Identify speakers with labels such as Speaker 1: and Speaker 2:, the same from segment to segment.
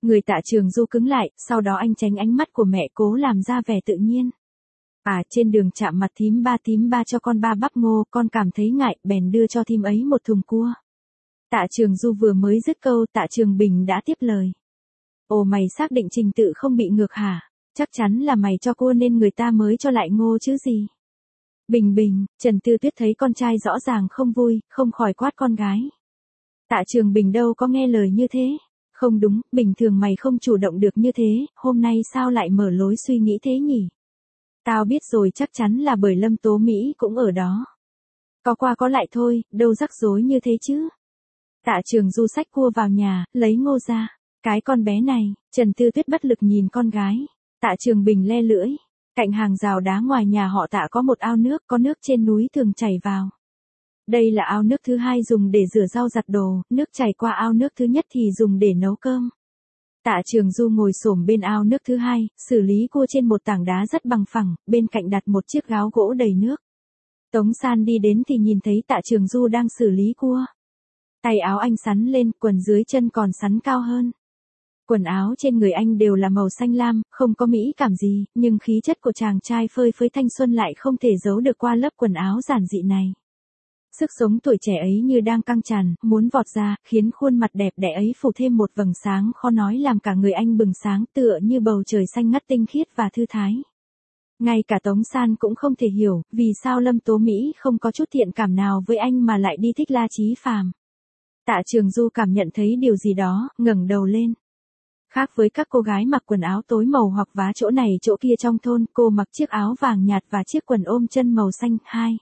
Speaker 1: Người Tạ Trường Du cứng lại, sau đó anh tránh ánh mắt của mẹ cố làm ra vẻ tự nhiên. Trên đường chạm mặt thím ba cho con 3 bắp ngô, con cảm thấy ngại, bèn đưa cho thím ấy một thùng cua. Tạ Trường Du vừa mới dứt câu, Tạ Trường Bình đã tiếp lời. Ồ, mày xác định trình tự không bị ngược hả? Chắc chắn là mày cho cua nên người ta mới cho lại ngô chứ gì. Bình, Trần Tư Tuyết thấy con trai rõ ràng không vui, không khỏi quát con gái. Tạ Trường Bình đâu có nghe lời như thế. Không đúng, bình thường mày không chủ động được như thế, hôm nay sao lại mở lối suy nghĩ thế nhỉ? Tao biết rồi, chắc chắn là bởi Lâm Tố Mỹ cũng ở đó. Có qua có lại thôi, đâu rắc rối như thế chứ. Tạ Trường Du xách cua vào nhà, lấy ngô ra. Cái con bé này, Trần Tư Tuyết bất lực nhìn con gái. Tạ Trường Bình le lưỡi. Cạnh hàng rào đá ngoài nhà họ Tạ có một ao nước, có nước trên núi thường chảy vào. Đây là ao nước thứ hai dùng để rửa rau giặt đồ, nước chảy qua ao nước thứ nhất thì dùng để nấu cơm. Tạ Trường Du ngồi xổm bên ao nước thứ hai, xử lý cua trên một tảng đá rất bằng phẳng, bên cạnh đặt một chiếc gáo gỗ đầy nước. Tống San đi đến thì nhìn thấy Tạ Trường Du đang xử lý cua. Tay áo anh sắn lên, quần dưới chân còn sắn cao hơn. Quần áo trên người anh đều là màu xanh lam, không có mỹ cảm gì, nhưng khí chất của chàng trai phơi phới thanh xuân lại không thể giấu được qua lớp quần áo giản dị này. Sức sống tuổi trẻ ấy như đang căng tràn, muốn vọt ra, khiến khuôn mặt đẹp đẽ ấy phủ thêm một vầng sáng khó nói làm cả người anh bừng sáng tựa như bầu trời xanh ngắt tinh khiết và thư thái. Ngay cả Tống San cũng không thể hiểu, vì sao Lâm Tố Mỹ không có chút thiện cảm nào với anh mà lại đi thích La Chí Phàm. Tạ Trường Du cảm nhận thấy điều gì đó, ngẩng đầu lên. Khác với các cô gái mặc quần áo tối màu hoặc vá chỗ này chỗ kia trong thôn, cô mặc chiếc áo vàng nhạt và chiếc quần ôm chân màu xanh.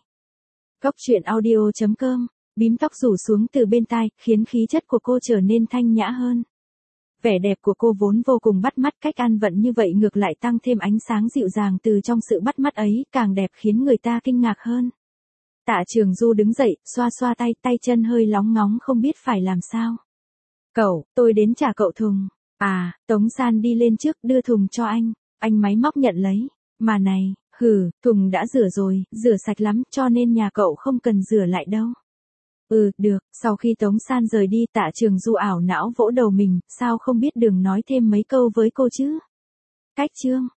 Speaker 1: Góc truyện audio.com, bím tóc rủ xuống từ bên tai, khiến khí chất của cô trở nên thanh nhã hơn. Vẻ đẹp của cô vốn vô cùng bắt mắt, cách ăn vận như vậy ngược lại tăng thêm ánh sáng dịu dàng từ trong sự bắt mắt ấy, càng đẹp khiến người ta kinh ngạc hơn. Tạ Trường Du đứng dậy, xoa xoa tay chân hơi lóng ngóng không biết phải làm sao. Cậu, tôi đến trả cậu thùng. Tống San đi lên trước đưa thùng cho anh máy móc nhận lấy. Mà này, thùng đã rửa rồi, rửa sạch lắm cho nên nhà cậu không cần rửa lại đâu. Được, sau khi Tống San rời đi Tạ Trường Du ảo não vỗ đầu mình, sao không biết đường nói thêm mấy câu với cô chứ. Cách chương